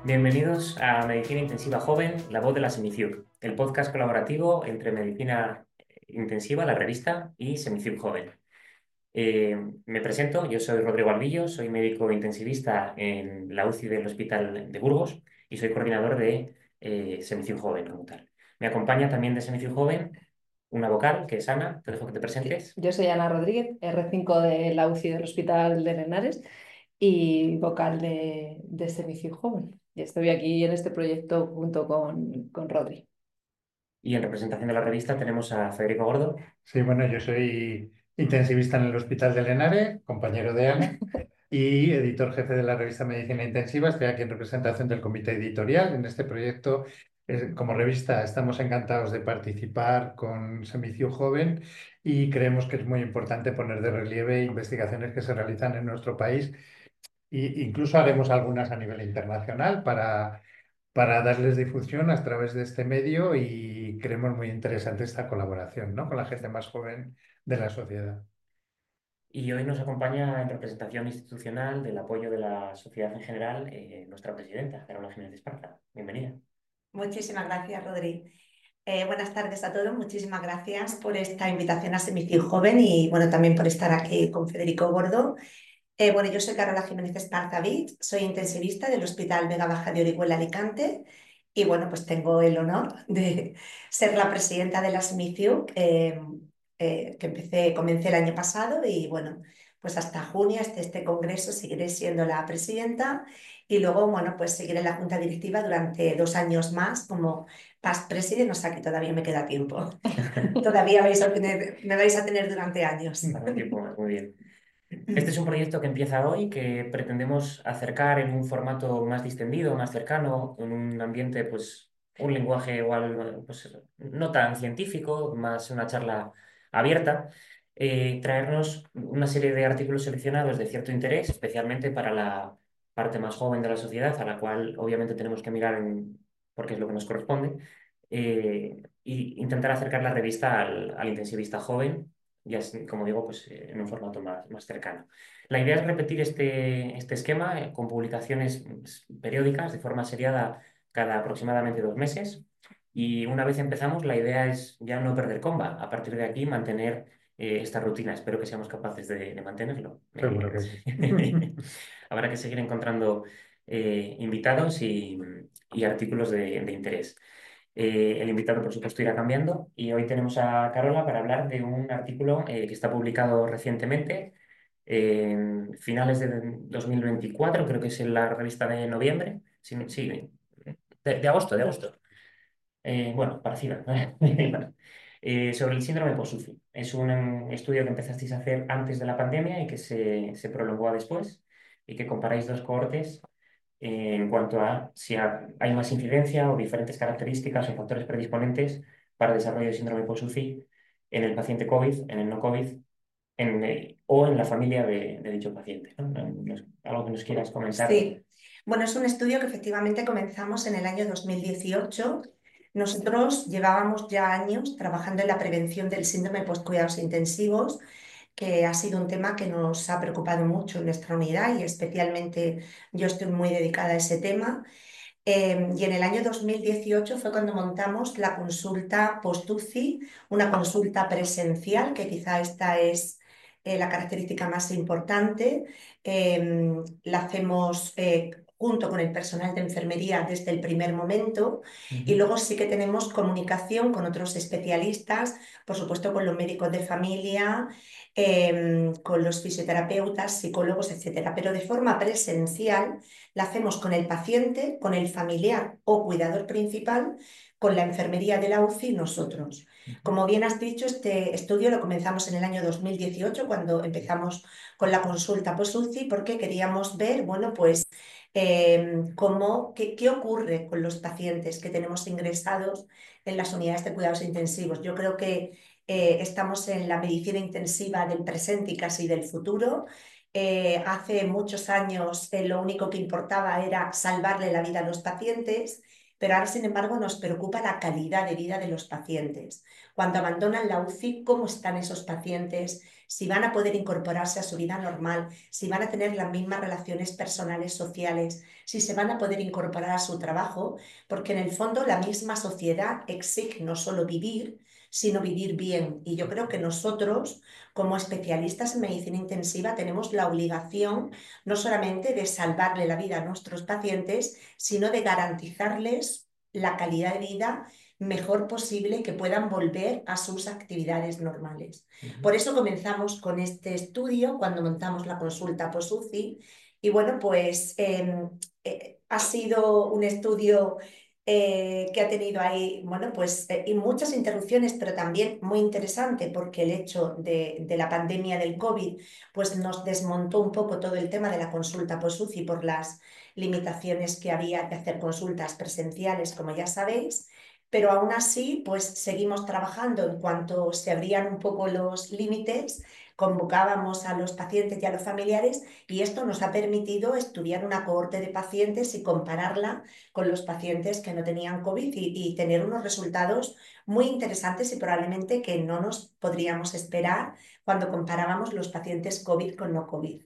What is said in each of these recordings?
Bienvenidos a Medicina Intensiva Joven, la voz de la Semiciuc, el podcast colaborativo entre Medicina Intensiva, la revista, y Semiciuc Joven. Me presento, yo soy Rodrigo Albillo, soy médico intensivista en la UCI del Hospital de Burgos y soy coordinador de Semiciuc Joven como tal. Me acompaña también de Semiciuc Joven una vocal, que es Ana, te dejo que te Sí, presentes. yo soy Ana Rodríguez, R5 de la UCI del Hospital de Henares y vocal de Semiciu Joven. Y estoy aquí en este proyecto junto con Rodri. Y en representación de la revista tenemos a Federico Gordo. Sí, bueno, yo soy intensivista en el Hospital de Henares, compañero de Ana, y editor jefe de la revista Medicina Intensiva. Estoy aquí en representación del comité editorial. En este proyecto, como revista, estamos encantados de participar con Semiciu Joven y creemos que es muy importante poner de relieve investigaciones que se realizan en nuestro país e incluso haremos algunas a nivel internacional para darles difusión a través de este medio y creemos muy interesante esta colaboración, ¿no? Con la gente más joven de la sociedad. Y hoy nos acompaña en representación institucional del apoyo de la sociedad en general, nuestra presidenta, Carola Jiménez Esparza. Bienvenida. Muchísimas gracias, Rodri. Buenas tardes a todos. Muchísimas gracias por esta invitación a Semiciu Joven y bueno, también por estar aquí con Federico Gordo. Bueno, yo soy Carola Jiménez Esparza Vich, soy intensivista del Hospital Vega Baja de Orihuela Alicante y bueno, pues tengo el honor de ser la presidenta de la Semiciu, que comencé el año pasado y bueno, pues hasta junio, hasta este congreso, seguiré siendo la presidenta y luego, bueno, pues seguiré en la junta directiva durante 2 años más como past president, o sea que todavía me queda tiempo. Todavía me vais a tener durante años. Para un tiempo más, muy bien. Este es un proyecto que empieza hoy, que pretendemos acercar en un formato más distendido, más cercano, en un ambiente, pues, un lenguaje igual, pues, no tan científico, más una charla abierta, traernos una serie de artículos seleccionados de cierto interés, especialmente para la parte más joven de la sociedad, a la cual obviamente tenemos que mirar porque es lo que nos corresponde, y intentar acercar la revista al intensivista joven ya como digo, pues en un formato más cercano. La idea es repetir este esquema con publicaciones periódicas de forma seriada cada aproximadamente 2 meses. Y una vez empezamos, la idea es ya no perder comba. A partir de aquí, mantener esta rutina. Espero que seamos capaces de mantenerlo. Seguro que sí. Habrá que seguir encontrando invitados y artículos de interés. El invitado, por supuesto, irá cambiando y hoy tenemos a Carola para hablar de un artículo que está publicado recientemente, en finales de 2024, creo que es en la revista de noviembre, sí, sí, de agosto, de agosto. Bueno, parecido. Sobre el síndrome post-UCI. Es un estudio que empezasteis a hacer antes de la pandemia y que se prolongó a después y que comparáis dos cohortes en cuanto a si hay más incidencia o diferentes características o factores predisponentes para el desarrollo de síndrome post-UCI en el paciente COVID, en el no COVID o en la familia de dicho paciente, ¿no? ¿Algo que nos quieras comentar? Sí, bueno, es un estudio que efectivamente comenzamos en el año 2018. Nosotros llevábamos ya años trabajando en la prevención del síndrome post-cuidados intensivos, que ha sido un tema que nos ha preocupado mucho en nuestra unidad y especialmente yo estoy muy dedicada a ese tema. Y en el año 2018 fue cuando montamos la consulta post-UCI, una consulta presencial, que quizá esta es la característica más importante. La hacemos junto con el personal de enfermería desde el primer momento y luego sí que tenemos comunicación con otros especialistas, por supuesto con los médicos de familia, con los fisioterapeutas, psicólogos, etcétera, pero de forma presencial la hacemos con el paciente, con el familiar o cuidador principal, con la enfermería de la UCI y nosotros. Como bien has dicho, este estudio lo comenzamos en el año 2018, cuando empezamos con la consulta post-UCI, porque queríamos ver, bueno, pues qué ocurre con los pacientes que tenemos ingresados en las unidades de cuidados intensivos. Yo creo que estamos en la medicina intensiva del presente y casi del futuro. Hace muchos años lo único que importaba era salvarle la vida a los pacientes, pero ahora, sin embargo, nos preocupa la calidad de vida de los pacientes. Cuando abandonan la UCI, ¿cómo están esos pacientes si van a poder incorporarse a su vida normal, si van a tener las mismas relaciones personales, sociales, si se van a poder incorporar a su trabajo, porque en el fondo la misma sociedad exige no solo vivir, sino vivir bien. Y yo creo que nosotros, como especialistas en medicina intensiva, tenemos la obligación no solamente de salvarle la vida a nuestros pacientes, sino de garantizarles la calidad de vida mejor posible, que puedan volver a sus actividades normales. Por eso comenzamos con este estudio cuando montamos la consulta post-UCI. Y bueno, pues ha sido un estudio que ha tenido ahí, bueno, pues y muchas interrupciones, pero también muy interesante, porque el hecho de la pandemia del COVID pues nos desmontó un poco todo el tema de la consulta post-UCI por las limitaciones que había de hacer consultas presenciales, como ya sabéis. Pero aún así, pues seguimos trabajando. En cuanto se abrían un poco los límites, convocábamos a los pacientes y a los familiares, y esto nos ha permitido estudiar una cohorte de pacientes y compararla con los pacientes que no tenían COVID y tener unos resultados muy interesantes y probablemente que no nos podríamos esperar cuando comparábamos los pacientes COVID con no COVID.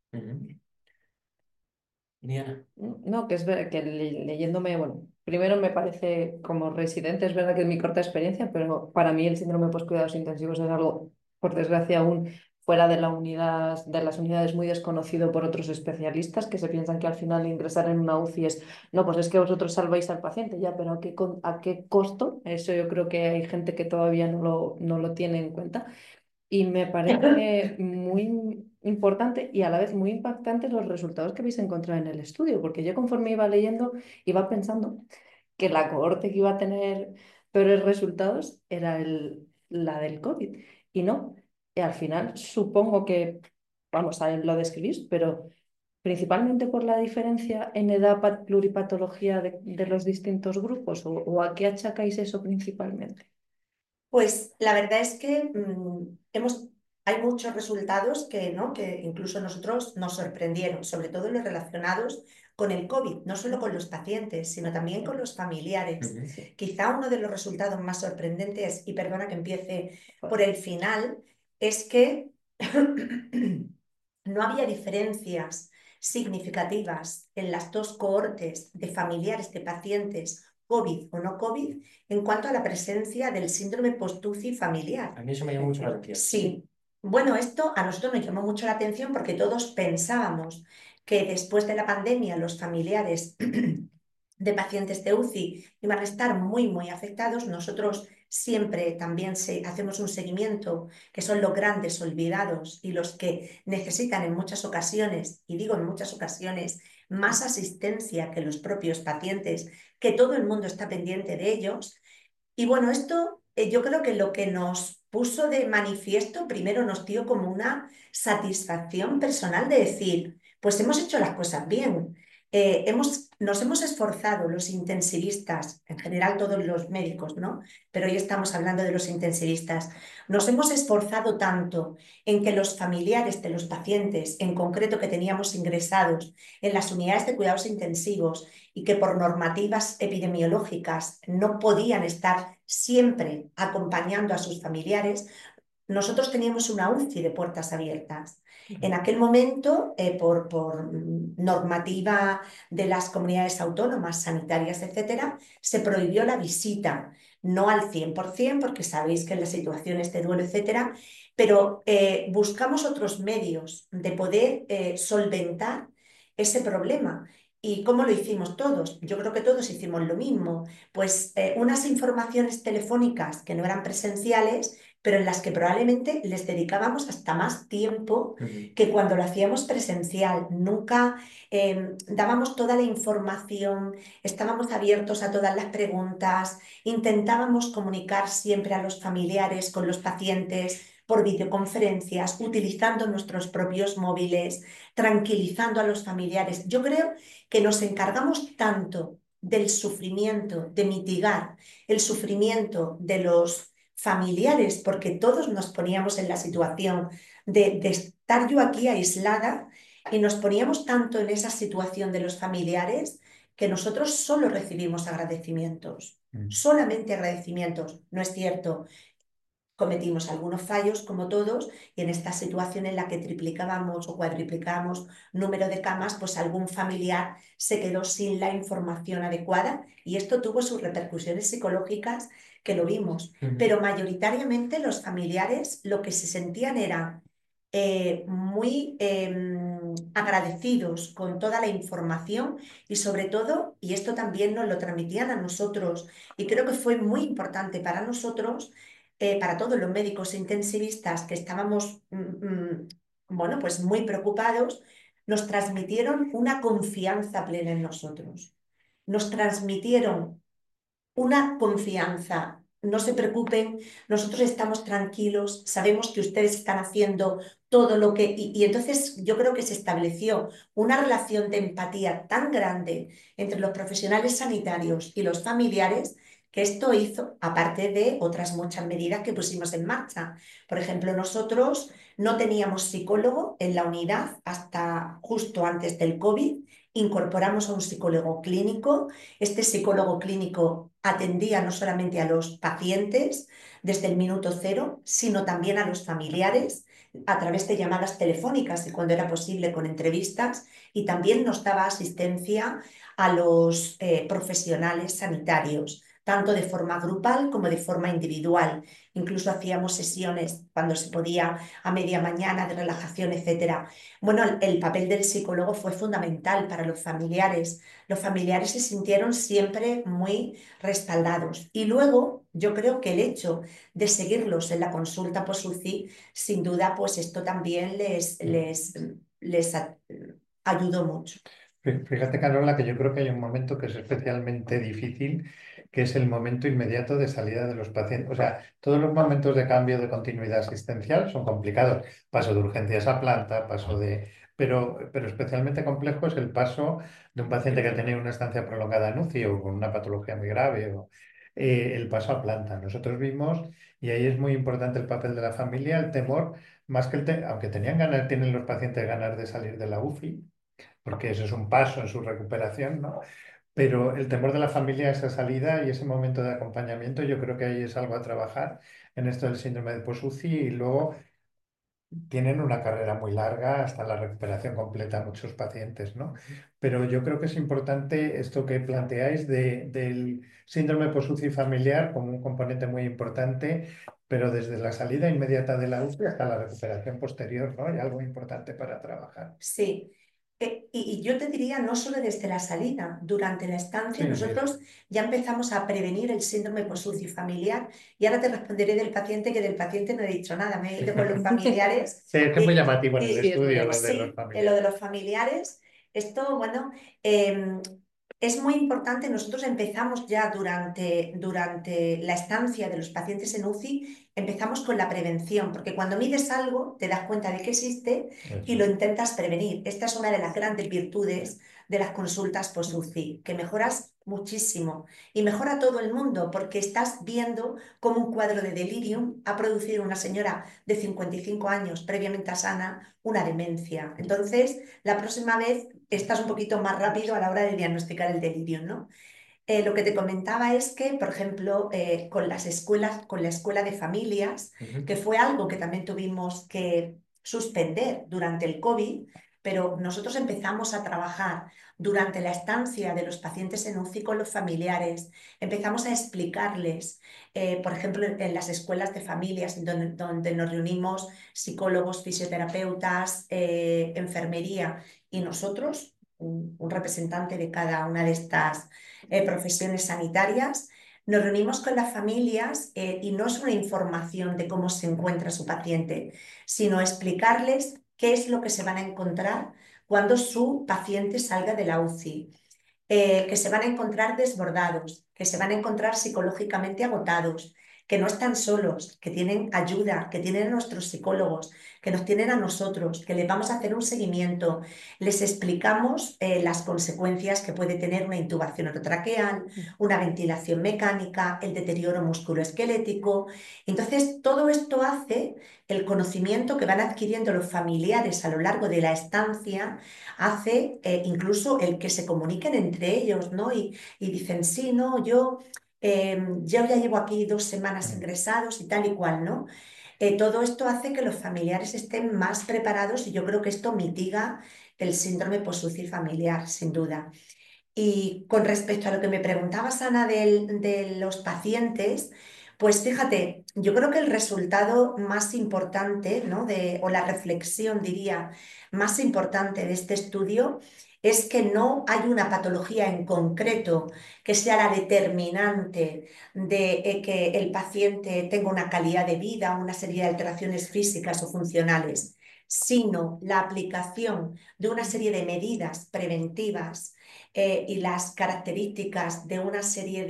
Diana. No, que es verdad que leyéndome, bueno, primero me parece como residente, es verdad que es mi corta experiencia, pero para mí el síndrome post-cuidados intensivos es algo, por desgracia, aún fuera de la unidad, de las unidades, muy desconocido por otros especialistas que se piensan que al final ingresar en una UCI es, no, pues es que vosotros salváis al paciente, ya, pero a qué costo? Eso yo creo que hay gente que todavía no lo tiene en cuenta. Y me parece muy importante y a la vez muy impactante los resultados que habéis encontrado en el estudio, porque yo conforme iba leyendo iba pensando que la cohorte que iba a tener peores resultados era la del COVID. Y no, y al final supongo que, vamos, a lo describís, pero principalmente por la diferencia en edad, pluripatología de los distintos grupos, o a qué achacáis eso principalmente. Pues la verdad es que hay muchos resultados que, ¿no?, que incluso nosotros nos sorprendieron, sobre todo los relacionados con el COVID, no solo con los pacientes, sino también con los familiares. Quizá uno de los resultados más sorprendentes, y perdona que empiece por el final, es que no había diferencias significativas en las dos cohortes de familiares de pacientes COVID o no COVID en cuanto a la presencia del síndrome post-UCI familiar. A mí eso me llamó mucho la atención. Sí. Bueno, esto a nosotros nos llamó mucho la atención porque todos pensábamos que después de la pandemia los familiares de pacientes de UCI iban a estar muy afectados. Nosotros siempre también hacemos un seguimiento, que son los grandes olvidados y los que necesitan en muchas ocasiones, y digo en muchas ocasiones, más asistencia que los propios pacientes, que todo el mundo está pendiente de ellos. Y bueno, esto yo creo que lo que nos puso de manifiesto, primero nos dio como una satisfacción personal de decir, pues hemos hecho las cosas bien. Nos hemos esforzado los intensivistas, en general todos los médicos, ¿no? Pero hoy estamos hablando de los intensivistas. Nos hemos esforzado tanto en que los familiares de los pacientes, en concreto que teníamos ingresados en las unidades de cuidados intensivos y que por normativas epidemiológicas no podían estar siempre acompañando a sus familiares, nosotros teníamos una UCI de puertas abiertas. En aquel momento, por normativa de las comunidades autónomas, sanitarias, etcétera, se prohibió la visita, no al 100%, porque sabéis que en las situaciones de duelo, etcétera, pero buscamos otros medios de poder solventar ese problema. ¿Y cómo lo hicimos todos? Yo creo que todos hicimos lo mismo. Pues unas informaciones telefónicas que no eran presenciales, pero en las que probablemente les dedicábamos hasta más tiempo que cuando lo hacíamos presencial. Nunca dábamos toda la información, estábamos abiertos a todas las preguntas, intentábamos comunicar siempre a los familiares con los pacientes por videoconferencias, utilizando nuestros propios móviles, tranquilizando a los familiares. Yo creo que nos encargamos tanto del sufrimiento, de mitigar el sufrimiento de los familiares, porque todos nos poníamos en la situación de estar yo aquí aislada, y nos poníamos tanto en esa situación de los familiares que nosotros solo recibimos agradecimientos, solamente agradecimientos. No es cierto. cometimos algunos fallos, como todos, y en esta situación en la que triplicábamos o cuadriplicábamos número de camas, pues algún familiar se quedó sin la información adecuada y esto tuvo sus repercusiones psicológicas que lo vimos. Pero mayoritariamente los familiares lo que se sentían era muy agradecidos con toda la información y sobre todo, y esto también nos lo transmitían a nosotros, y creo que fue muy importante para nosotros, para todos los médicos intensivistas que estábamos, bueno, pues muy preocupados, nos transmitieron una confianza plena en nosotros. Nos transmitieron una confianza. No se preocupen, nosotros estamos tranquilos, sabemos que ustedes están haciendo todo lo que... Y entonces yo creo que se estableció una relación de empatía tan grande entre los profesionales sanitarios y los familiares que esto hizo, aparte de otras muchas medidas que pusimos en marcha. Por ejemplo, nosotros no teníamos psicólogo en la unidad hasta justo antes del COVID. Incorporamos a un psicólogo clínico. Este psicólogo clínico atendía no solamente a los pacientes desde el minuto cero, sino también a los familiares a través de llamadas telefónicas y cuando era posible con entrevistas, y también nos daba asistencia a los profesionales sanitarios, tanto de forma grupal como de forma individual. Incluso hacíamos sesiones cuando se podía a media mañana de relajación, etcétera. Bueno, el papel del psicólogo fue fundamental para los familiares. Los familiares se sintieron siempre muy respaldados. Y luego yo creo que el hecho de seguirlos en la consulta post-UCI, sin duda, pues esto también les ayudó mucho. Fíjate, Carola, que yo creo que hay un momento que es especialmente difícil, que es el momento inmediato de salida de los pacientes. O sea, todos los momentos de cambio de continuidad asistencial son complicados. Paso de urgencias a planta, paso de... Pero especialmente complejo es el paso de un paciente que ha tenido una estancia prolongada en UCI o con una patología muy grave, o el paso a planta. Nosotros vimos, y ahí es muy importante el papel de la familia, el temor, más que aunque tenían ganas, tienen los pacientes ganas de salir de la UCI porque eso es un paso en su recuperación, ¿no? Pero el temor de la familia a esa salida y ese momento de acompañamiento, yo creo que ahí es algo a trabajar en esto del síndrome de post-UCI y luego tienen una carrera muy larga hasta la recuperación completa muchos pacientes, ¿no? Pero yo creo que es importante esto que planteáis del síndrome post-UCI familiar como un componente muy importante, pero desde la salida inmediata de la UCI hasta la recuperación posterior, ¿no? Hay algo importante para trabajar. Sí. Y yo te diría, no solo desde la salida, durante la estancia, Sí, sí. nosotros ya empezamos a prevenir el síndrome post-UCI familiar y ahora te responderé del paciente, que del paciente no he dicho nada, me he ido con los familiares. Sí, es que es muy llamativo en el Sí, es muy estudio lo de los llamativo. Sí, en lo de familiares. los familiares, esto, bueno, es muy importante. Nosotros empezamos ya durante la estancia de los pacientes en UCI, empezamos con la prevención, porque cuando mides algo te das cuenta de que existe y lo Eso. intentas prevenir. Esta es una de las grandes virtudes de las consultas post-UCI, que mejoras muchísimo y mejora a todo el mundo, porque estás viendo cómo un cuadro de delirium ha producido una señora de 55 años previamente sana una demencia. Entonces, la próxima vez estás un poquito más rápido a la hora de diagnosticar el delirio, ¿no? Lo que te comentaba es que, por ejemplo, con las escuelas, con la escuela de familias, que fue algo que también tuvimos que suspender durante el COVID, pero nosotros empezamos a trabajar durante la estancia de los pacientes en UCI con los familiares, empezamos a explicarles, por ejemplo, en las escuelas de familias donde nos reunimos psicólogos, fisioterapeutas, enfermería y nosotros, un representante de cada una de estas profesiones sanitarias. Nos reunimos con las familias y no es una información de cómo se encuentra su paciente, sino explicarles qué es lo que se van a encontrar cuando su paciente salga de la UCI. Que se van a encontrar desbordados, que se van a encontrar psicológicamente agotados, que no están solos, que tienen ayuda, que tienen a nuestros psicólogos, que nos tienen a nosotros, que les vamos a hacer un seguimiento. Les explicamos las consecuencias que puede tener una intubación orotraqueal, una ventilación mecánica, el deterioro musculoesquelético. Entonces, todo esto hace el conocimiento que van adquiriendo los familiares a lo largo de la estancia, hace incluso el que se comuniquen entre ellos, ¿no? Y dicen, sí, no, yo Yo ya llevo aquí 2 semanas ingresados y tal y cual, ¿no? Todo esto hace que los familiares estén más preparados y yo creo que esto mitiga el síndrome post-UCI familiar, sin duda. Y con respecto a lo que me preguntabas, Ana, de los pacientes, pues fíjate, yo creo que el resultado más importante, ¿no? O la reflexión, diría, más importante de este estudio es que no hay una patología en concreto que sea la determinante de que el paciente tenga una calidad de vida, una serie de alteraciones físicas o funcionales, sino la aplicación de una serie de medidas preventivas y las características de una serie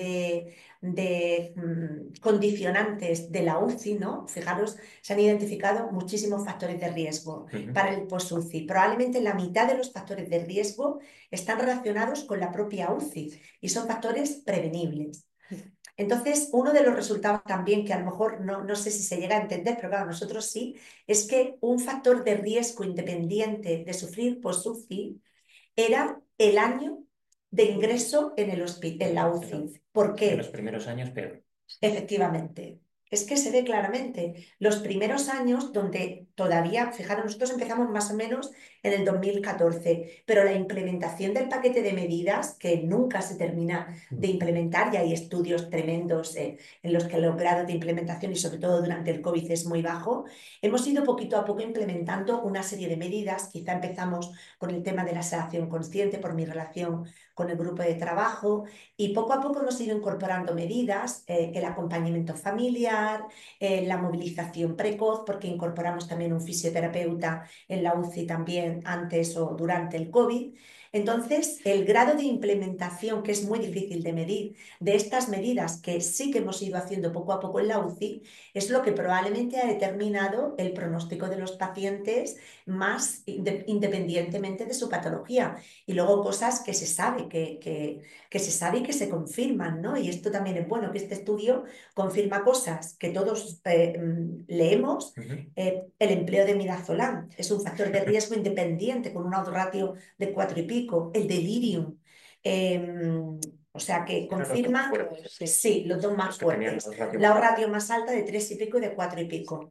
de condicionantes de la UCI, ¿no? Fijaros, se han identificado muchísimos factores de riesgo para el post-UCI. Probablemente la mitad de los factores de riesgo están relacionados con la propia UCI y son factores prevenibles. Entonces, uno de los resultados también, que a lo mejor no sé si se llega a entender, pero claro, nosotros sí, es que un factor de riesgo independiente de sufrir post-UCI era el año de ingreso en la UCI. ¿Por En los qué? primeros años peor. Efectivamente. Es que se ve claramente los primeros años donde todavía, fijaros, nosotros empezamos más o menos en el 2014, pero la implementación del paquete de medidas, que nunca se termina de implementar, y hay estudios tremendos en los que el grado de implementación y sobre todo durante el COVID es muy bajo, hemos ido poquito a poco implementando una serie de medidas. Quizá empezamos con el tema de la sedación consciente por mi relación con el grupo de trabajo, y poco a poco hemos ido incorporando medidas, el acompañamiento familiar, la movilización precoz, porque incorporamos también un fisioterapeuta en la UCI también antes o durante el COVID. Entonces, el grado de implementación, que es muy difícil de medir, de estas medidas que sí que hemos ido haciendo poco a poco en la UCI, es lo que probablemente ha determinado el pronóstico de los pacientes más independientemente de su patología. Y luego cosas que se sabe, que se sabe y que se confirman, ¿no? Y esto también es bueno, que este estudio confirma cosas que todos leemos. El empleo de midazolam es un factor de riesgo independiente con un ratio de 4 y pico. El delirium. O sea que confirma, sí, los dos más fuertes. La ratio más alta de 3 y pico y de 4 y pico.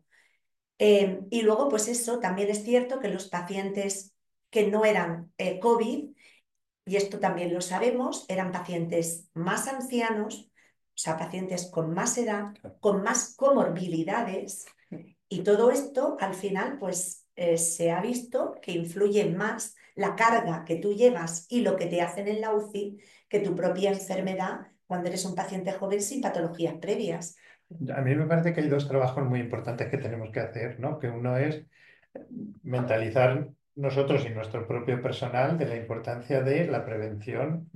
Y luego, pues eso, también es cierto que los pacientes que no eran COVID, y esto también lo sabemos, eran pacientes más ancianos, o sea, pacientes con más edad, con más comorbilidades, y todo esto al final pues se ha visto que influye más la carga que tú llevas y lo que te hacen en la UCI que tu propia enfermedad cuando eres un paciente joven sin patologías previas. A mí me parece que hay dos trabajos muy importantes que tenemos que hacer, ¿no? Que uno es mentalizar nosotros y nuestro propio personal de la importancia de la prevención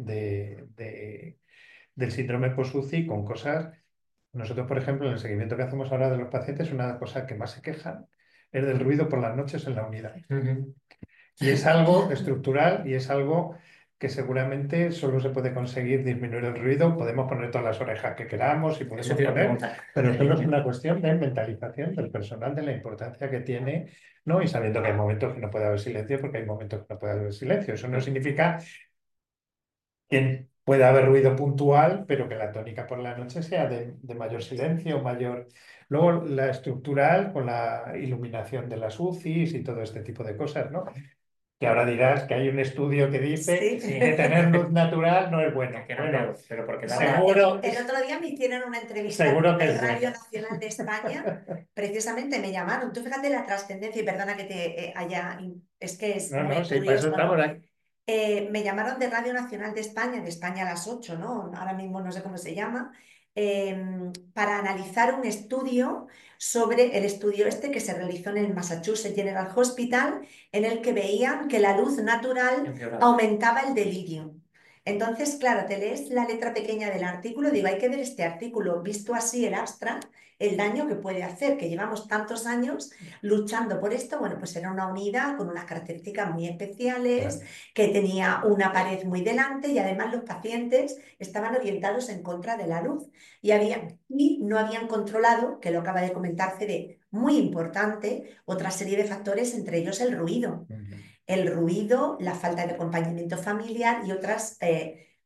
del síndrome post-UCI con cosas. Nosotros, por ejemplo, en el seguimiento que hacemos ahora de los pacientes, una cosa que más se quejan es del ruido por las noches en la unidad. Y es algo estructural y es algo que seguramente solo se puede conseguir disminuir el ruido. Podemos poner todas las orejas que queramos y podemos Eso te iba a poner, preguntar. pero solo es una cuestión de mentalización del personal, de la importancia que tiene, ¿no? Y sabiendo que hay momentos que no puede haber silencio, porque hay momentos que no puede haber silencio. Eso no significa que puede haber ruido puntual, pero que la tónica por la noche sea de mayor silencio, mayor. Luego la estructural con la iluminación de las UCIs y todo este tipo de cosas, ¿no? Que ahora dirás que hay un estudio que dice Sí. que tener luz natural no es bueno. Que no Bueno, creo, pero porque da seguro, El otro día me hicieron una entrevista seguro que en es Radio bueno. Nacional de España, precisamente me llamaron. Tú fíjate la trascendencia, y perdona que te es que es No, muy no, sí, para eso curioso, ¿no? estamos aquí. Me llamaron de Radio Nacional de España a las 8, ¿no? Ahora mismo no sé cómo se llama, para analizar un estudio sobre el estudio este que se realizó en el Massachusetts General Hospital, en el que veían que la luz natural empeorado. aumentaba el delirio. Entonces, claro, te lees la letra pequeña del artículo, digo, hay que ver este artículo, visto así el abstract, el daño que puede hacer, que llevamos tantos años luchando por esto. Bueno, pues era una unidad con unas características muy especiales, que tenía una pared muy delante, y además los pacientes estaban orientados en contra de la luz y no habían controlado, que lo acaba de comentar Fede, muy importante, otra serie de factores, entre ellos el ruido. El ruido, la falta de acompañamiento familiar y otras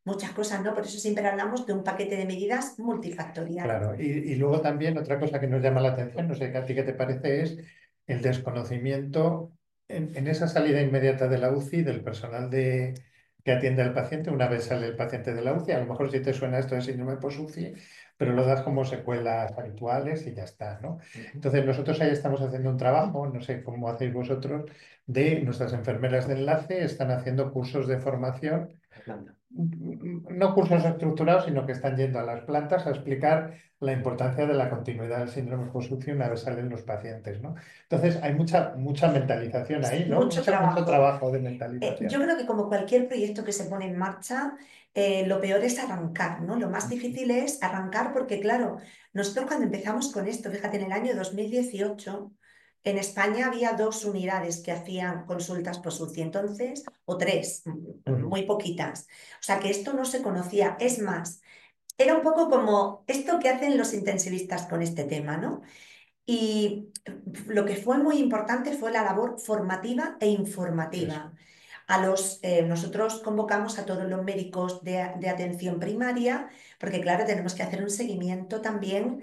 muchas cosas, ¿no? Por eso siempre hablamos de un paquete de medidas multifactorial. Claro, y luego también otra cosa que nos llama la atención, no sé a ti qué te parece, es el desconocimiento en esa salida inmediata de la UCI del personal que atiende al paciente una vez sale el paciente de la UCI. A lo mejor si te suena esto de síndrome post-UCI, pero lo das como secuelas habituales y ya está, ¿no? Entonces nosotros ahí estamos haciendo un trabajo, no sé cómo hacéis vosotros, de nuestras enfermeras de enlace, están haciendo cursos de formación Atlanta. no cursos estructurados, sino que están yendo a las plantas a explicar la importancia de la continuidad del síndrome post-UCI una vez salen los pacientes, ¿no? Entonces hay mucha mentalización ahí, ¿no? Mucho Mucho trabajo. trabajo de Yo mentalización. creo que como cualquier proyecto que se pone en marcha, lo peor es arrancar, ¿no? Lo más difícil es arrancar porque, claro, nosotros cuando empezamos con esto, fíjate, en el año 2018, en España había 2 unidades que hacían consultas por SUCI, entonces, o 3, Ujú. muy poquitas. O sea que esto no se conocía. Es más, era un poco como esto que hacen los intensivistas con este tema, ¿no? Y lo que fue muy importante fue la labor formativa e Eso. informativa. Nosotros convocamos a todos los médicos de atención primaria, porque claro, tenemos que hacer un seguimiento también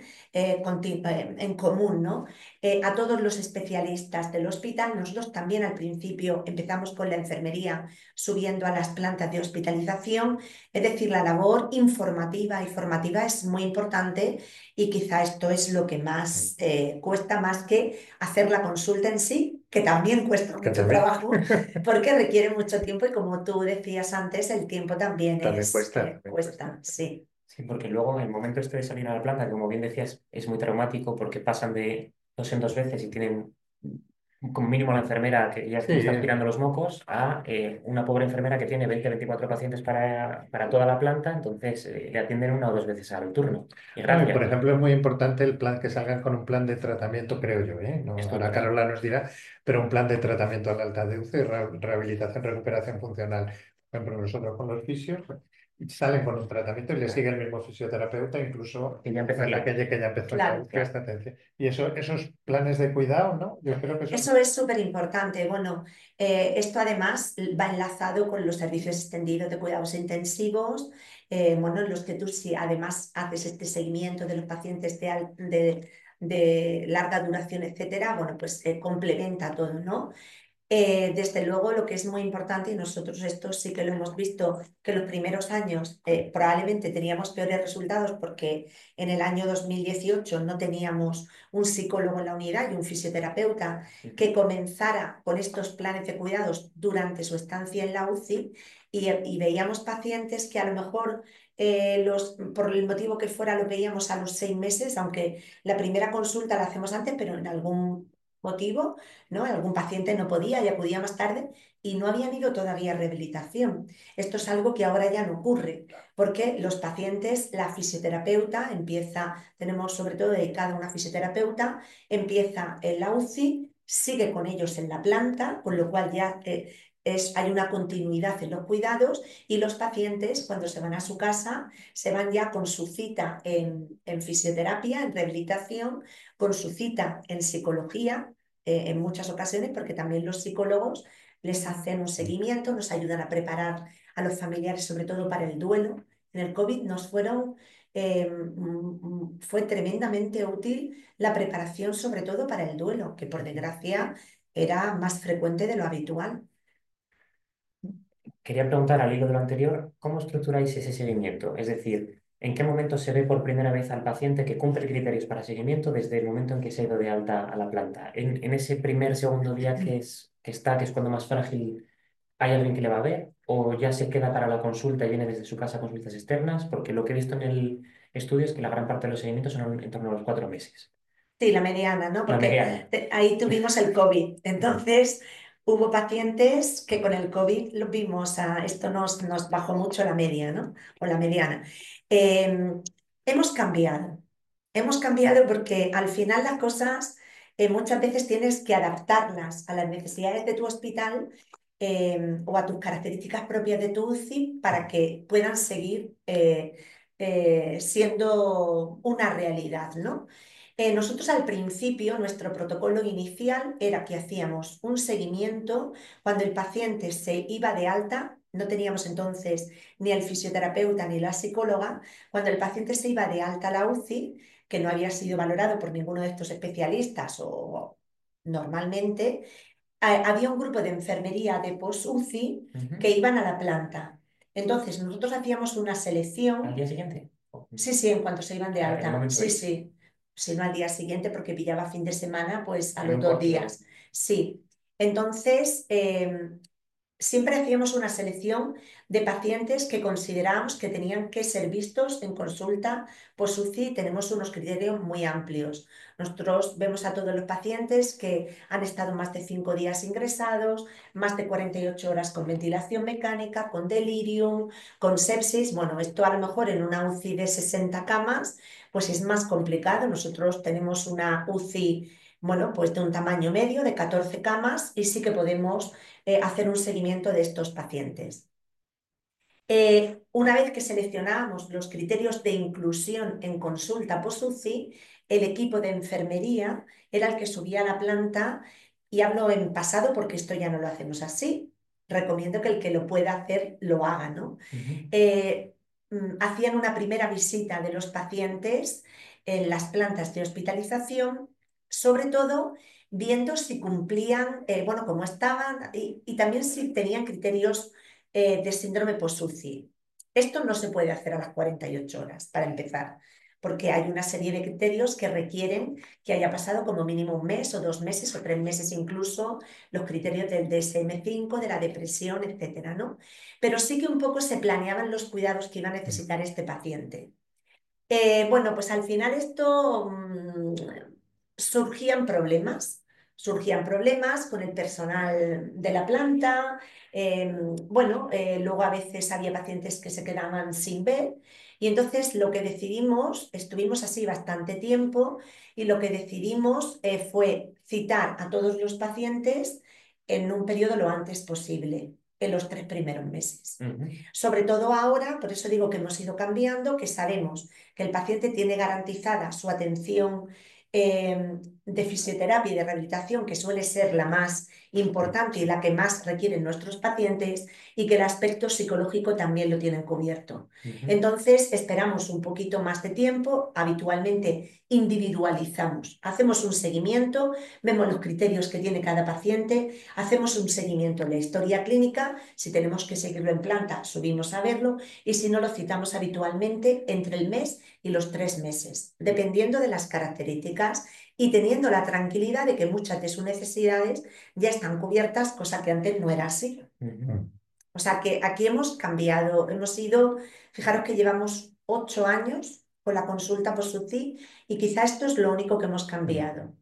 en común, ¿no? A todos los especialistas del hospital. Nosotros también al principio empezamos con la enfermería subiendo a las plantas de hospitalización, es decir, la labor informativa y formativa es muy importante y quizá esto es lo que más cuesta más que hacer la consulta en sí, que también cuesta Que mucho también, trabajo porque requiere mucho tiempo y como tú decías antes, el tiempo también también es cuesta, también cuesta. cuesta, sí. Sí, porque luego el momento este de salir a la planta, que como bien decías, es muy traumático porque pasan de 2 en 2 veces y tienen como mínimo la enfermera que ya Sí, le está aspirando los mocos a una pobre enfermera que tiene 20 24 pacientes para toda la planta, entonces le atienden 1 o 2 veces al turno. Y no, y por gracias, ejemplo, es muy importante el plan que salgan con un plan de tratamiento, creo yo, ¿eh? No, ahora estructural. Carola nos dirá, pero un plan de tratamiento a la alta de UCI, rehabilitación, recuperación funcional. Por ejemplo, nosotros con los fisios salen con un tratamiento y le sigue el mismo fisioterapeuta, incluso Que ya empezó el en la... pequeño que ya empezó en la Claro. UCI hasta atención. Y esos planes de cuidado, ¿no? Yo creo que son... Eso es súper importante. Bueno, esto además va enlazado con los servicios extendidos de cuidados intensivos, bueno, en los que tú si además haces este seguimiento de los pacientes de larga duración, etcétera, bueno, pues complementa todo, ¿no? Desde luego, lo que es muy importante, y nosotros esto sí que lo hemos visto, que los primeros años probablemente teníamos peores resultados porque en el año 2018 no teníamos un psicólogo en la unidad y un fisioterapeuta que comenzara con estos planes de cuidados durante su estancia en la UCI y veíamos pacientes que a lo mejor por el motivo que fuera lo veíamos a los 6 meses, aunque la primera consulta la hacemos antes, pero en algún motivo, ¿no? Algún paciente no podía y acudía más tarde y no habían ido todavía a rehabilitación. Esto es algo que ahora ya no ocurre, porque los pacientes, la fisioterapeuta empieza, tenemos sobre todo dedicada una fisioterapeuta, empieza en la UCI, sigue con ellos en la planta, con lo cual ya hay una continuidad en los cuidados y los pacientes cuando se van a su casa se van ya con su cita en fisioterapia, en rehabilitación, con su cita en psicología en muchas ocasiones, porque también los psicólogos les hacen un seguimiento, nos ayudan a preparar a los familiares, sobre todo para el duelo. En el COVID fue tremendamente útil la preparación, sobre todo para el duelo, que por desgracia era más frecuente de lo habitual. Quería preguntar al hilo de lo anterior, ¿cómo estructuráis ese seguimiento? Es decir, ¿en qué momento se ve por primera vez al paciente que cumple criterios para seguimiento desde el momento en que se ha ido de alta a la planta? ¿En ese primer, segundo día que es cuando más frágil, hay alguien que le va a ver? ¿O ya se queda para la consulta y viene desde su casa a consultas externas? Porque lo que he visto en el estudio es que la gran parte de los seguimientos son en torno a los 4 meses. Sí, la mediana, ¿no? La Porque mediana. ahí tuvimos el COVID. Entonces, hubo pacientes que con el COVID lo vimos, esto nos bajó mucho la media, ¿no? O la mediana. Eh, hemos cambiado. Hemos cambiado porque al final las cosas muchas veces tienes que adaptarlas a las necesidades de tu hospital o a tus características propias de tu UCI para que puedan seguir siendo una realidad, ¿no? Nosotros al principio, nuestro protocolo inicial era que hacíamos un seguimiento cuando el paciente se iba de alta no teníamos entonces ni el fisioterapeuta ni la psicóloga, cuando el paciente se iba de alta a la UCI, que no había sido valorado por ninguno de estos especialistas o normalmente, había un grupo de enfermería de post-UCI que iban a la planta. Entonces, nosotros hacíamos una ¿Al selección. día siguiente? Sí, sí, en cuanto se iban de ¿En qué alta. momento Sí, vais? sí. Si no al día siguiente, porque pillaba fin de semana, pues a En los un 2 días. corto. Sí. Entonces, siempre hacíamos una selección de pacientes que considerábamos que tenían que ser vistos en consulta post-UCI. Tenemos unos criterios muy amplios. Nosotros vemos a todos los pacientes que han estado más de 5 días ingresados, más de 48 horas con ventilación mecánica, con delirium, con sepsis. Bueno, esto a lo mejor en una UCI de 60 camas, pues es más complicado. Nosotros tenemos una UCI, bueno, pues de un tamaño medio, de 14 camas, y sí que podemos hacer un seguimiento de estos pacientes. Una vez que seleccionábamos los criterios de inclusión en consulta post-UCI, el equipo de enfermería era el que subía a la planta, y hablo en pasado porque esto ya no lo hacemos así. Recomiendo que el que lo pueda hacer lo haga, ¿no? Hacían una primera visita de los pacientes en las plantas de hospitalización, sobre todo viendo si cumplían, bueno, cómo estaban y también si tenían criterios de síndrome post-UCI. Esto no se puede hacer a las 48 horas, para empezar, porque hay una serie de criterios que requieren que haya pasado como mínimo un mes o 2 meses o 3 meses incluso, los criterios del DSM-5, de la depresión, etcétera, ¿no? Pero sí que un poco se planeaban los cuidados que iba a necesitar este paciente. Bueno, pues al final esto surgían problemas. Surgían problemas con el personal de la planta. Bueno, luego a veces había pacientes que se quedaban sin ver, y entonces lo que decidimos, estuvimos así bastante tiempo, y lo que decidimos fue citar a todos los pacientes en un periodo lo antes posible, en los 3 primeros meses. Sobre todo ahora, por eso digo que hemos ido cambiando, que sabemos que el paciente tiene garantizada su atención de fisioterapia y de rehabilitación, que suele ser la más importante y la que más requieren nuestros pacientes, y que el aspecto psicológico también lo tienen cubierto. Entonces, esperamos un poquito más de tiempo, habitualmente individualizamos, hacemos un seguimiento, vemos los criterios que tiene cada paciente, hacemos un seguimiento en la historia clínica, si tenemos que seguirlo en planta, subimos a verlo, y si no, lo citamos habitualmente entre el mes y los 3 meses, dependiendo de las características y teniendo la tranquilidad de que muchas de sus necesidades ya están cubiertas, cosa que antes no era así. O sea que aquí hemos cambiado, hemos ido, fijaros que llevamos 8 años con la consulta post-UCI, y quizá esto es lo único que hemos cambiado.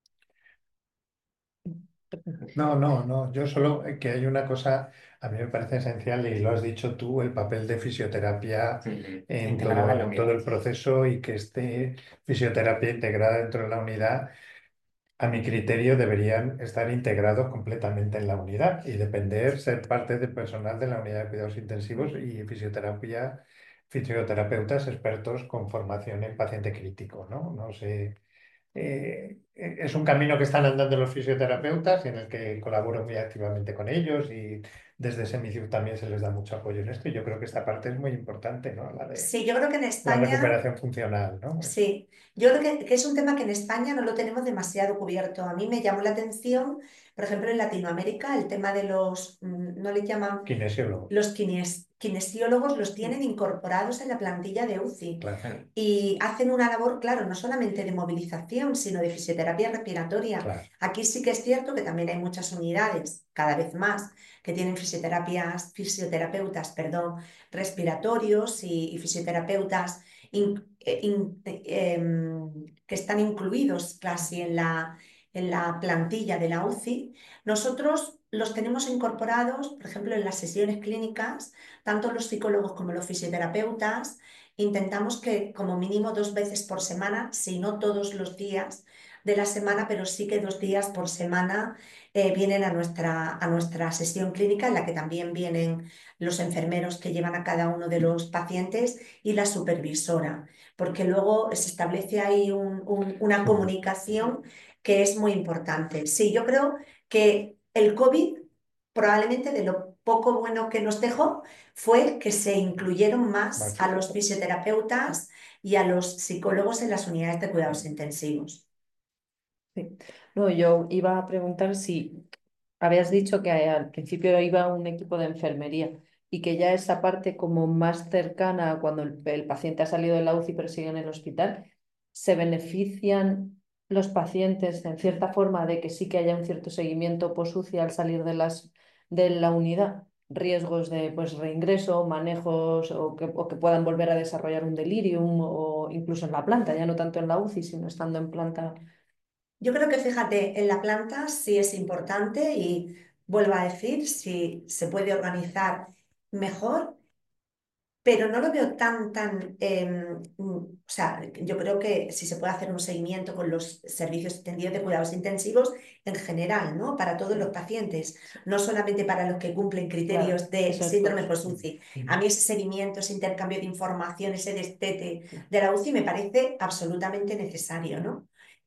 No, no, no. Yo solo que hay una cosa, a mí me parece esencial y lo has dicho tú, el papel de fisioterapia Integrada en la en todo unidad. el proceso, y que esté fisioterapia integrada dentro de la unidad. A mi criterio deberían estar integrados completamente en la unidad y depender, ser parte del personal de la unidad de cuidados intensivos y fisioterapeutas expertos con formación en paciente crítico, ¿no? No sé. Es un camino que están andando los fisioterapeutas y en el que colaboro muy activamente con ellos, y desde SEMICIB también se les da mucho apoyo en esto, y yo creo que esta parte es muy importante, ¿no? La de Sí, yo creo que en la España, recuperación funcional, ¿no? sí, yo creo que es un tema que en España no lo tenemos demasiado cubierto. A mí me llamó la atención, por ejemplo, en Latinoamérica, el tema de los, no le llaman, Kinesiólogo, los kinesiólogos los tienen incorporados en la plantilla de UCI, claro, y hacen una labor, claro, no solamente de movilización, sino de fisioterapia respiratoria. claro. Aquí sí que es cierto que también hay muchas unidades, cada vez más, que tienen fisioterapeutas, perdón, respiratorios y fisioterapeutas que están incluidos casi en la plantilla de la UCI. Nosotros los tenemos incorporados, por ejemplo, en las sesiones clínicas, tanto los psicólogos como los fisioterapeutas. Intentamos que como mínimo 2 veces por semana, si no todos los días de la semana, pero sí que 2 días por semana, vienen a nuestra sesión clínica, en la que también vienen los enfermeros que llevan a cada uno de los pacientes y la supervisora, porque luego se establece ahí una comunicación que es muy importante. Sí, yo creo que el COVID probablemente de lo poco bueno que nos dejó fue que se incluyeron más a los fisioterapeutas y a los psicólogos en las unidades de cuidados intensivos. Sí. No, yo iba a preguntar si habías dicho que al principio iba un equipo de enfermería y que ya esa parte como más cercana a cuando el paciente ha salido de la UCI pero sigue en el hospital, ¿se benefician los pacientes en cierta forma de que sí que haya un cierto seguimiento post-UCI al salir de la unidad? Riesgos de pues, reingreso, manejos o que puedan volver a desarrollar un delirium o incluso en la planta, ya no tanto en la UCI, sino estando en planta. Yo creo que fíjate, en la planta sí es importante y vuelvo a decir, si se puede organizar mejor, pero no lo veo o sea, yo creo que si se puede hacer un seguimiento con los servicios extendidos de cuidados intensivos en general, ¿no? Para todos los pacientes, no solamente para los que cumplen criterios Claro, de eso es síndrome pues. post-UCI. A mí ese seguimiento, ese intercambio de información, ese destete de la UCI me parece absolutamente necesario, ¿no?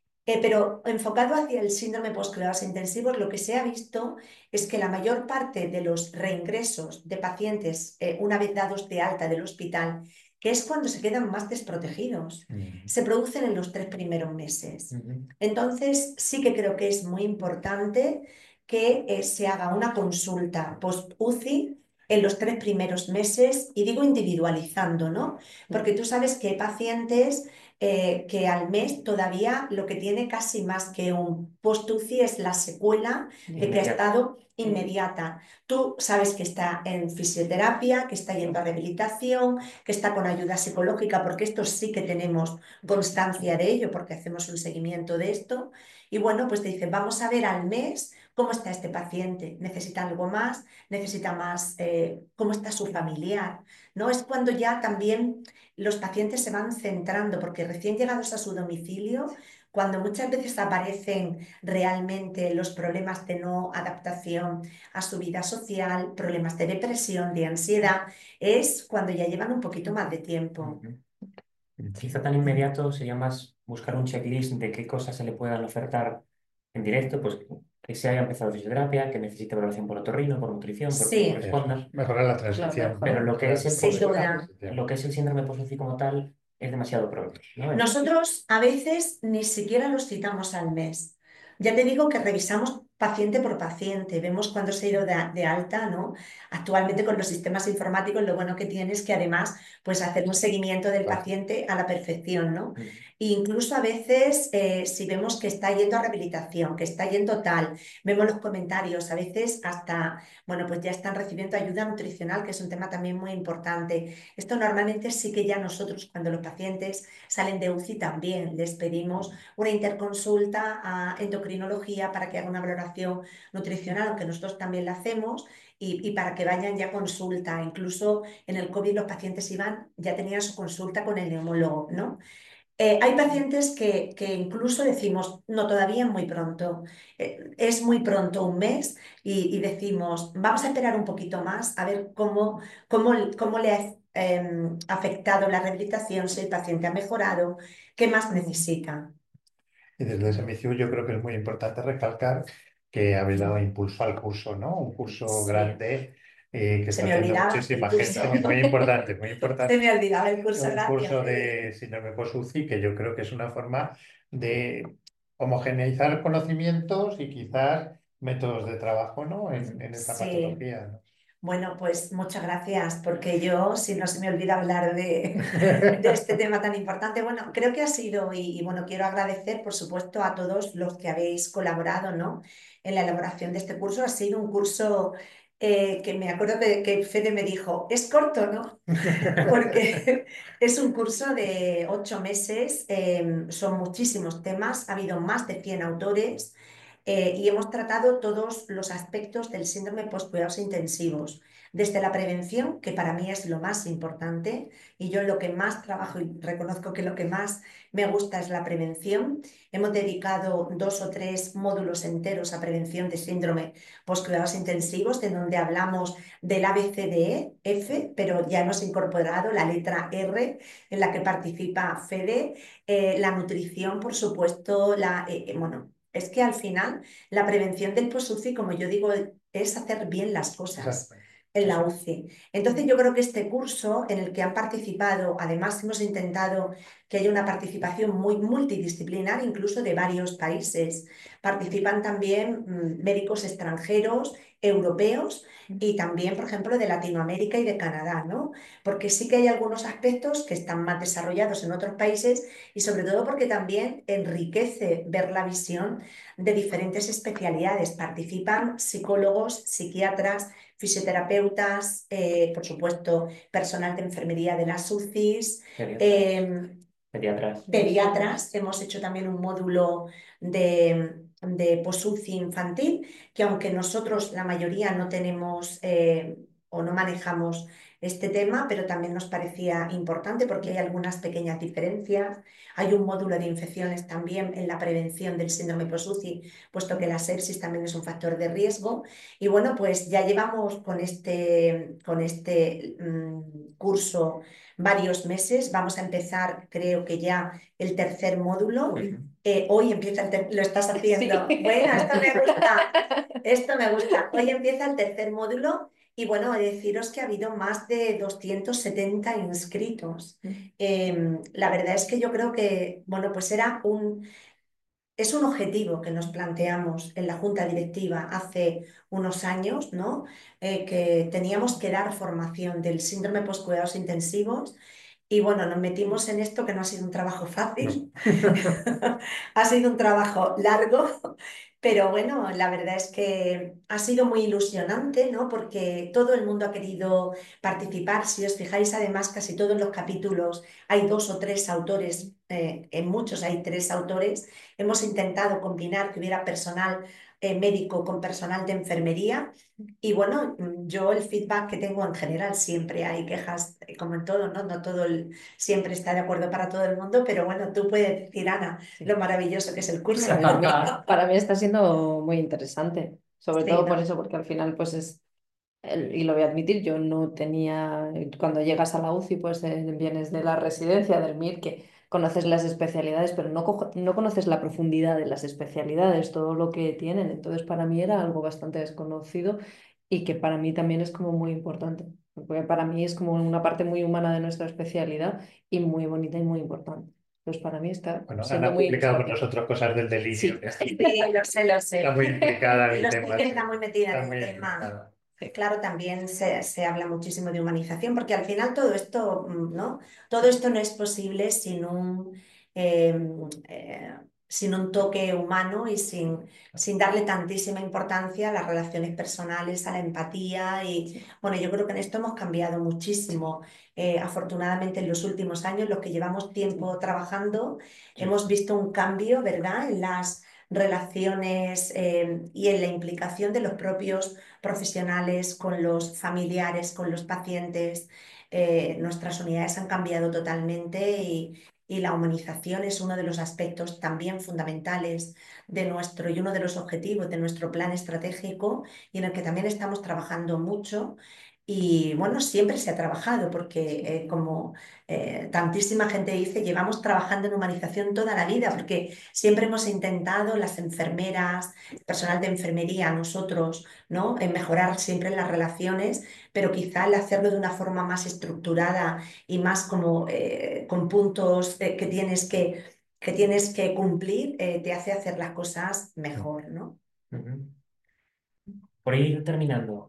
Pero enfocado hacia el síndrome post-cuidados intensivos, lo que se ha visto es que la mayor parte de los reingresos de pacientes una vez dados de alta del hospital, que es cuando se quedan más desprotegidos, se producen en los 3 primeros meses. Entonces, sí que creo que es muy importante que se haga una consulta post-UCI en los 3 primeros meses, y digo individualizando, ¿no? Porque tú sabes que hay pacientes que al mes todavía lo que tiene casi más que un post-UCI es la secuela de que ha estado inmediata. Tú sabes que está en fisioterapia, que está yendo a rehabilitación, que está con ayuda psicológica, porque esto sí que tenemos constancia de ello, porque hacemos un seguimiento de esto. Y bueno, pues te dicen, vamos a ver al mes cómo está este paciente. ¿Necesita algo más? ¿Necesita más? ¿Cómo está su familiar? ¿No? Es cuando ya también los pacientes se van centrando, porque recién llegados a su domicilio, cuando muchas veces aparecen realmente los problemas de no adaptación a su vida social, problemas de depresión, de ansiedad, es cuando ya llevan un poquito más de tiempo. Quizá tan inmediato sería más buscar un checklist de qué cosas se le puedan ofertar en directo, pues que se haya empezado fisioterapia, que necesite valoración por otorrino, por nutrición, por quien Sí, corresponda. Mejorar la Claro, transición. Pero lo que es el sin duda. lo que es el síndrome post como tal es demasiado pronto, ¿no? Nosotros a veces ni siquiera los citamos al mes. Ya te digo que revisamos paciente por paciente, vemos cuándo se ha ido de alta, ¿no? Actualmente con los sistemas informáticos lo bueno que tiene es que además pues hacer un seguimiento del paciente a la perfección, ¿no? E incluso a veces si vemos que está yendo a rehabilitación, que está yendo tal, vemos los comentarios, a veces hasta, bueno, pues ya están recibiendo ayuda nutricional, que es un tema también muy importante. Esto normalmente sí que ya nosotros cuando los pacientes salen de UCI también les pedimos una interconsulta a endocrinología para que haga una valoración nutricional, aunque nosotros también la hacemos, y para que vayan ya a consulta. Incluso en el COVID los pacientes iban, ya tenían su consulta con el neumólogo, ¿no? Hay pacientes que incluso decimos, no, todavía muy pronto, es muy pronto, un mes, y decimos, vamos a esperar un poquito más a ver cómo le ha afectado la rehabilitación, si el paciente ha mejorado, qué más necesita. Y desde ese inicio yo creo que es muy importante recalcar que habéis dado impulso al curso, ¿no? Un curso Sí, grande que se está me haciendo olvidaba el muchísima curso. gente. Muy importante, muy Se importante. me olvidaba el curso, Un gracias, curso Fede. de síndrome post-UCI que yo creo que es una forma de homogeneizar conocimientos y quizás métodos de trabajo, ¿no? En esta Sí. patología, ¿no? Bueno, pues muchas gracias, porque yo, si no se me olvida hablar de este tema tan importante, bueno, creo que ha sido, y bueno, quiero agradecer, por supuesto, a todos los que habéis colaborado, ¿no? En la elaboración de este curso. Ha sido un curso que me acuerdo que Fede me dijo, es corto, ¿no? Porque es un curso de 8 meses, son muchísimos temas, ha habido más de 100 autores. Y hemos tratado todos los aspectos del síndrome post-cuidados intensivos, desde la prevención, que para mí es lo más importante, y yo lo que más trabajo y reconozco que lo que más me gusta es la prevención. Hemos dedicado 2 o 3 módulos enteros a prevención de síndrome post-cuidados intensivos, en donde hablamos del ABCDE-F, pero ya hemos incorporado la letra R, en la que participa Fede, la nutrición, por supuesto, bueno, es que al final la prevención del post-UCI, como yo digo es hacer bien las cosas Exacto. en la UCI. Entonces yo creo que este curso en el que han participado, además hemos intentado que haya una participación muy multidisciplinar, incluso de varios países. Participan también médicos extranjeros, europeos y también, por ejemplo, de Latinoamérica y de Canadá, ¿no? Porque sí que hay algunos aspectos que están más desarrollados en otros países y sobre todo porque también enriquece ver la visión de diferentes especialidades. Participan psicólogos, psiquiatras, fisioterapeutas, por supuesto, personal de enfermería de las UCIs, Pediatras. Pediatras. pediatras. Hemos hecho también un módulo de post-UCI infantil, que aunque nosotros la mayoría no tenemos o no manejamos este tema, pero también nos parecía importante porque hay algunas pequeñas diferencias. Hay un módulo de infecciones también en la prevención del síndrome post-UCI, puesto que la sepsis también es un factor de riesgo. Y bueno, pues ya llevamos con este curso varios meses. Vamos a empezar, creo que ya, el tercer módulo. Hoy empieza lo estás haciendo. Sí. Bueno, esto me gusta. Esto me gusta. Hoy empieza el tercer módulo y bueno, deciros que ha habido más de 270 inscritos. La verdad es que yo creo que, bueno, pues es un objetivo que nos planteamos en la Junta Directiva hace unos años, ¿no? Que teníamos que dar formación del síndrome post-cuidados intensivos y bueno, nos metimos en esto que no ha sido un trabajo fácil, ha sido un trabajo largo, pero bueno, la verdad es que ha sido muy ilusionante, ¿no? Porque todo el mundo ha querido participar. Si os fijáis, además, casi todos los capítulos hay 2 o 3 autores, en muchos hay 3 autores. Hemos intentado combinar que hubiera personal médico con personal de enfermería. Y bueno, yo el feedback que tengo en general, siempre hay quejas, como en todo, ¿no? No todo siempre está de acuerdo para todo el mundo, pero bueno, tú puedes decir, Ana, lo maravilloso que es el curso. Para mí está siendo muy interesante, sobre Sí, todo por ¿no? eso, porque al final pues y lo voy a admitir, yo no tenía, cuando llegas a la UCI pues vienes de la residencia del MIR que conoces las especialidades, pero no conoces la profundidad de las especialidades, todo lo que tienen, entonces para mí era algo bastante desconocido y que para mí también es como muy importante, porque para mí es como una parte muy humana de nuestra especialidad y muy bonita y muy importante. Entonces para mí está Bueno, Ana siendo ha muy publicado con ilustrativo. nosotros cosas del delirio. Sí. Sí, lo sé, lo sé. Está muy implicada en Lo el sé tema. que Sí. está muy metida Está en muy el tema. implicada. Claro, también se habla muchísimo de humanización, porque al final todo esto, ¿no? Todo esto no es posible eh, eh, sin un toque humano y sin darle tantísima importancia a las relaciones personales, a la empatía. Y bueno, yo creo que en esto hemos cambiado muchísimo. Afortunadamente en los últimos años, los que llevamos tiempo trabajando, hemos visto un cambio, ¿verdad?, en las relaciones y en la implicación de los propios profesionales, con los familiares, con los pacientes. Nuestras unidades han cambiado totalmente y la humanización es uno de los aspectos también fundamentales de nuestro y uno de los objetivos de nuestro plan estratégico y en el que también estamos trabajando mucho. Y bueno, siempre se ha trabajado porque como tantísima gente dice, llevamos trabajando en humanización toda la vida porque siempre hemos intentado, las enfermeras, personal de enfermería, nosotros, ¿no? En mejorar siempre las relaciones, pero quizá el hacerlo de una forma más estructurada y más como con puntos que tienes que cumplir, te hace hacer las cosas mejor, ¿no? Ujú. Por ir terminando,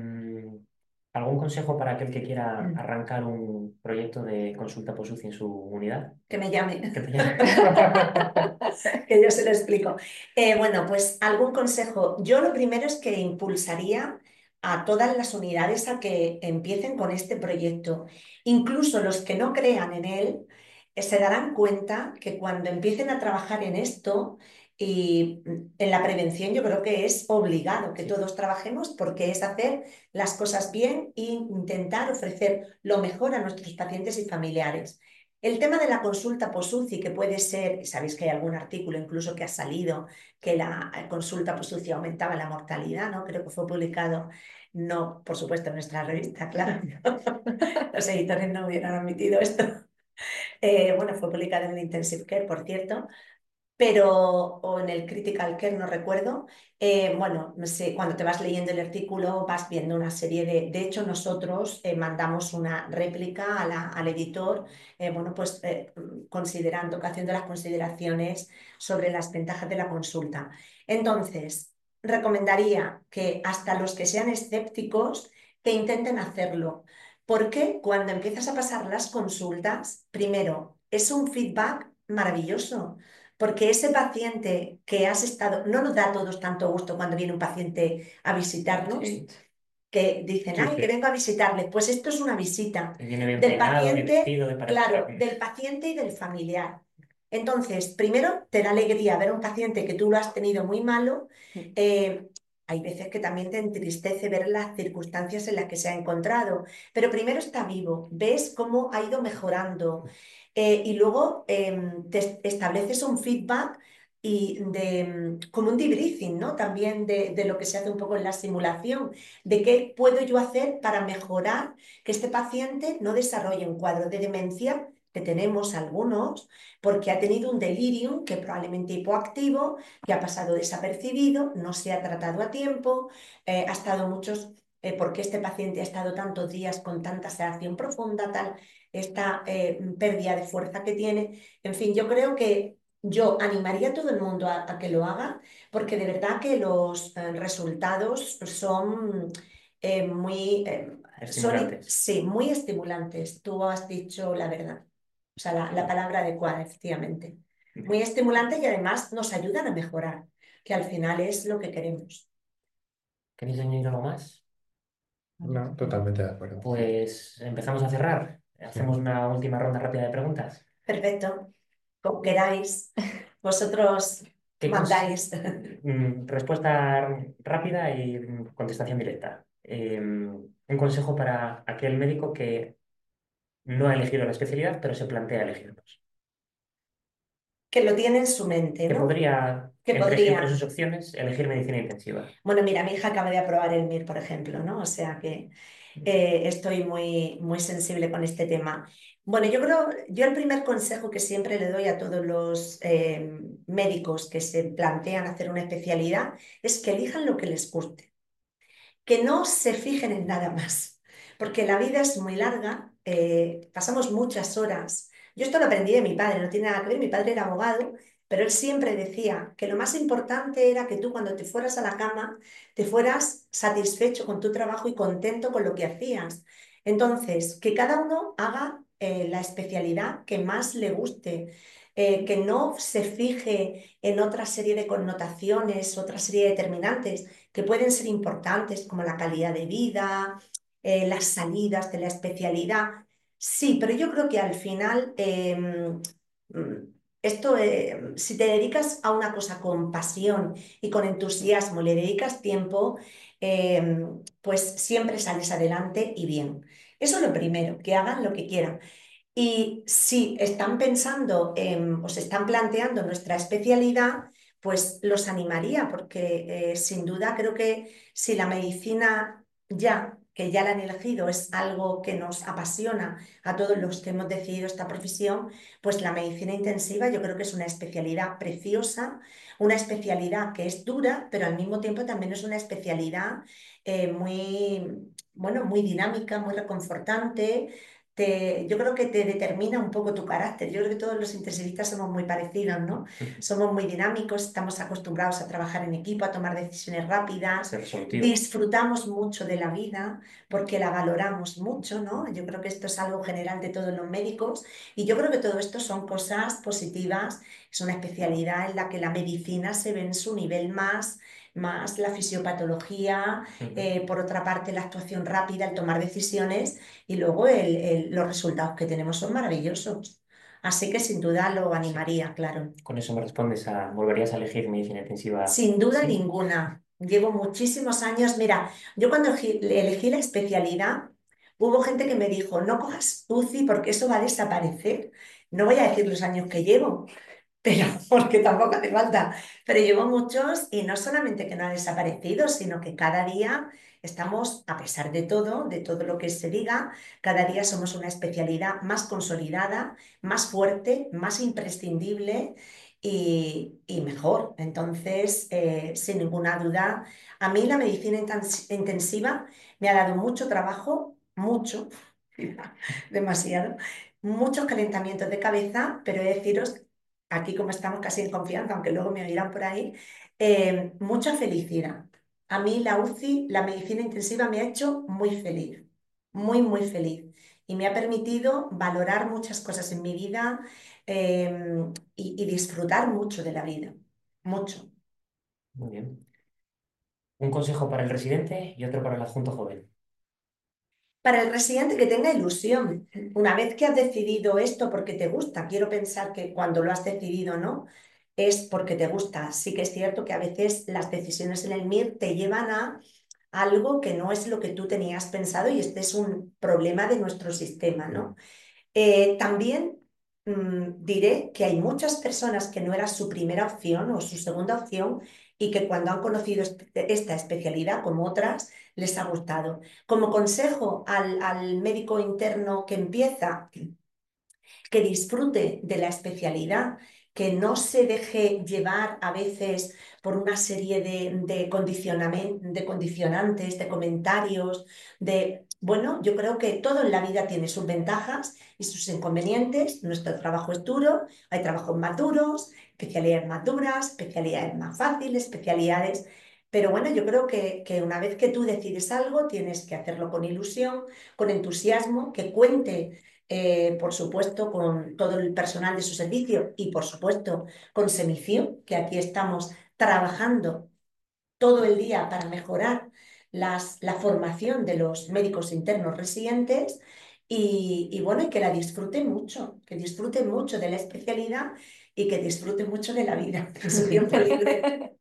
¿algún consejo para aquel que quiera arrancar un proyecto de consulta post-UCI en su unidad? Que me llame. Que te llame. Que yo se lo explico. Bueno, pues algún consejo. Yo lo primero es que impulsaría a todas las unidades a que empiecen con este proyecto. Incluso los que no crean en él, se darán cuenta que cuando empiecen a trabajar en esto y en la prevención, yo creo que es obligado que Sí. todos trabajemos porque es hacer las cosas bien e intentar ofrecer lo mejor a nuestros pacientes y familiares. El tema de la consulta post-UCI, que puede ser, sabéis que hay algún artículo incluso que ha salido, que la consulta post-UCI aumentaba la mortalidad, ¿no? Creo que fue publicado, no, por supuesto, en nuestra revista, claro. Los editores no hubieran admitido esto. Bueno, fue publicado en el Intensive Care, por cierto. o en el Critical Care, no recuerdo. Bueno, no sé, cuando te vas leyendo el artículo vas viendo una serie de hecho, nosotros mandamos una réplica al editor, bueno, pues considerando, haciendo las consideraciones sobre las ventajas de la consulta. Entonces, recomendaría que hasta los que sean escépticos, que intenten hacerlo. Porque cuando empiezas a pasar las consultas, primero, es un feedback maravilloso. Porque ese paciente que has estado, no nos da a todos tanto gusto cuando viene un paciente a visitarnos, Sí. que dicen, Sí, ay, que sí. vengo a visitarle. Pues esto es una visita Y viene bien del peinado, bien paciente, vestido, de claro, del paciente y del familiar. Entonces, primero, te da alegría ver a un paciente que tú lo has tenido muy malo. eh, Hay veces que también te entristece ver las circunstancias en las que se ha encontrado, pero primero está vivo, ves cómo ha ido mejorando, y luego te estableces un feedback como un debriefing, ¿no? También de lo que se hace un poco en la simulación, de qué puedo yo hacer para mejorar que este paciente no desarrolle un cuadro de demencia, que tenemos algunos, porque ha tenido un delirium que probablemente hipoactivo, que ha pasado desapercibido, no se ha tratado a tiempo, ha estado muchos, porque este paciente ha estado tantos días con tanta sedación profunda, tal, esta pérdida de fuerza que tiene. En fin, yo creo que yo animaría a todo el mundo a que lo haga, porque de verdad que los resultados son muy, estimulantes. sí, muy estimulantes. Tú has dicho la verdad, o sea, la palabra adecuada, efectivamente. Muy estimulantes y además nos ayudan a mejorar, que al final es lo que queremos. ¿Queréis añadir algo más? No, totalmente de acuerdo. Pues empezamos a cerrar. Sí. Hacemos una última ronda rápida de preguntas. Perfecto, como queráis, vosotros ¿Qué mandáis. Respuesta rápida y contestación directa. Un consejo para aquel médico que no ha elegido la especialidad, pero se plantea elegirlos. Que lo tiene en su mente, Que ¿no? podría, Que entre sus podría. opciones, elegir medicina intensiva. Bueno, mira, mi hija acaba de aprobar el MIR, por ejemplo, ¿no? O sea que estoy muy, muy sensible con este tema. Bueno, yo el primer consejo que siempre le doy a todos los médicos que se plantean hacer una especialidad es que elijan lo que les guste, que no se fijen en nada más, porque la vida es muy larga, pasamos muchas horas. Yo esto lo aprendí de mi padre, no tiene nada que ver, mi padre era abogado, pero él siempre decía que lo más importante era que tú cuando te fueras a la cama te fueras satisfecho con tu trabajo y contento con lo que hacías. Entonces, que cada uno haga la especialidad que más le guste. Que no se fije en otra serie de connotaciones, otra serie de determinantes, que pueden ser importantes, como la calidad de vida, las salidas de la especialidad. Sí, pero yo creo que al final esto, si te dedicas a una cosa con pasión y con entusiasmo, le dedicas tiempo, pues siempre sales adelante y bien. Eso es lo primero, que hagan lo que quieran. Y si están pensando o se están planteando nuestra especialidad, pues los animaría, porque sin duda creo que si la medicina que ya la han elegido, es algo que nos apasiona a todos los que hemos decidido esta profesión, pues la medicina intensiva yo creo que es una especialidad preciosa, una especialidad que es dura, pero al mismo tiempo también es una especialidad muy, bueno, muy dinámica, muy reconfortante. Yo creo que te determina un poco tu carácter. Yo creo que todos los intensivistas somos muy parecidos, ¿no? Somos muy dinámicos, estamos acostumbrados a trabajar en equipo, a tomar decisiones rápidas, Ser resolutivo. disfrutamos mucho de la vida porque la valoramos mucho, ¿no? Yo creo que esto es algo general de todos los médicos y yo creo que todo esto son cosas positivas, es una especialidad en la que la medicina se ve en su nivel más la fisiopatología, por otra parte la actuación rápida, el tomar decisiones y luego los resultados que tenemos son maravillosos. Así que sin duda lo Sí. animaría, claro. Con eso me respondes ¿volverías a elegir medicina intensiva? Sin duda Sí. ninguna. Llevo muchísimos años. Mira, yo cuando elegí la especialidad, hubo gente que me dijo, no cojas UCI porque eso va a desaparecer. No voy a decir los años que llevo, pero porque tampoco hace falta. Pero llevo muchos y no solamente que no ha desaparecido, sino que cada día estamos, a pesar de todo lo que se diga, cada día somos una especialidad más consolidada, más fuerte, más imprescindible y mejor. Entonces, sin ninguna duda, a mí la medicina intensiva me ha dado mucho trabajo, mucho, demasiado, muchos calentamientos de cabeza, pero he de deciros, aquí como estamos casi en confianza, aunque luego me oirán por ahí, mucha felicidad. A mí la UCI, la medicina intensiva, me ha hecho muy feliz, muy, muy feliz. Y me ha permitido valorar muchas cosas en mi vida y disfrutar mucho de la vida, mucho. Muy bien. Un consejo para el residente y otro para el adjunto joven. Para el residente, que tenga ilusión. Una vez que has decidido esto porque te gusta, quiero pensar que cuando lo has decidido, ¿no? Es porque te gusta. Sí que es cierto que a veces las decisiones en el MIR te llevan a algo que no es lo que tú tenías pensado y este es un problema de nuestro sistema, ¿no? También diré que hay muchas personas que no era su primera opción o su segunda opción y que cuando han conocido esta especialidad, como otras, les ha gustado. Como consejo al médico interno que empieza, que disfrute de la especialidad, que no se deje llevar a veces por una serie de condicionantes, de comentarios, Bueno, yo creo que todo en la vida tiene sus ventajas y sus inconvenientes. Nuestro trabajo es duro, hay trabajos más duros, especialidades más duras, especialidades más fáciles, especialidades... Pero bueno, yo creo que una vez que tú decides algo, tienes que hacerlo con ilusión, con entusiasmo, que cuente por supuesto, con todo el personal de su servicio y, por supuesto, con Semicio, que aquí estamos trabajando todo el día para mejorar la formación de los médicos internos residentes y bueno, y que la disfruten mucho, que disfruten mucho de la especialidad y que disfruten mucho de la vida, de su tiempo libre.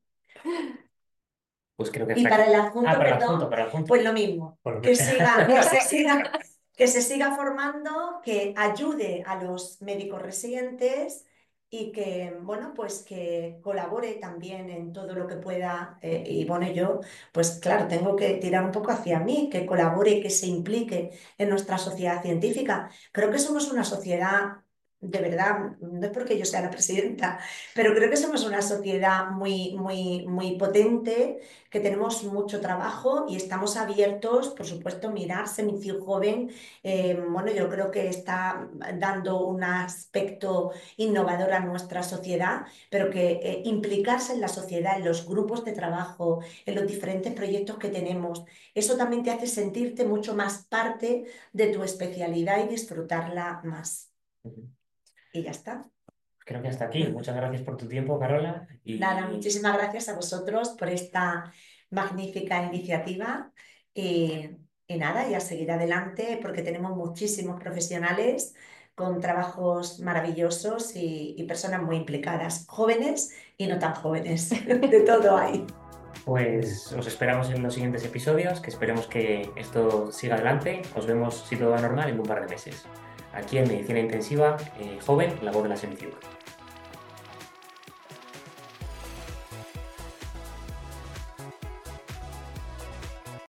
Pues creo que Y hasta para aquí. el Ah, adjunto, para el adjunto, perdón, para el adjunto. pues lo mismo, Por lo que menos. siga, que se siga formando, que ayude a los médicos residentes y que, bueno, pues que colabore también en todo lo que pueda. Y bueno, yo, pues claro, tengo que tirar un poco hacia mí, que colabore, que se implique en nuestra sociedad científica. Creo que somos una sociedad... De verdad, no es porque yo sea la presidenta, pero creo que somos una sociedad muy, muy, muy potente, que tenemos mucho trabajo y estamos abiertos, por supuesto, mirar Semicio Joven. Bueno, yo creo que está dando un aspecto innovador a nuestra sociedad, pero que implicarse en la sociedad, en los grupos de trabajo, en los diferentes proyectos que tenemos, eso también te hace sentirte mucho más parte de tu especialidad y disfrutarla más. Ujú. Y ya está. Creo que hasta aquí. Muchas gracias por tu tiempo, Carola. Nada, Y muchísimas gracias a vosotros por esta magnífica iniciativa y nada, y a seguir adelante porque tenemos muchísimos profesionales con trabajos maravillosos y personas muy implicadas, jóvenes y no tan jóvenes, de todo hay. pues os esperamos en los siguientes episodios, que esperemos que esto siga adelante. Os vemos, si todo va normal, en un par de meses. Aquí en Medicina Intensiva, Joven, la voz de la Semicirco.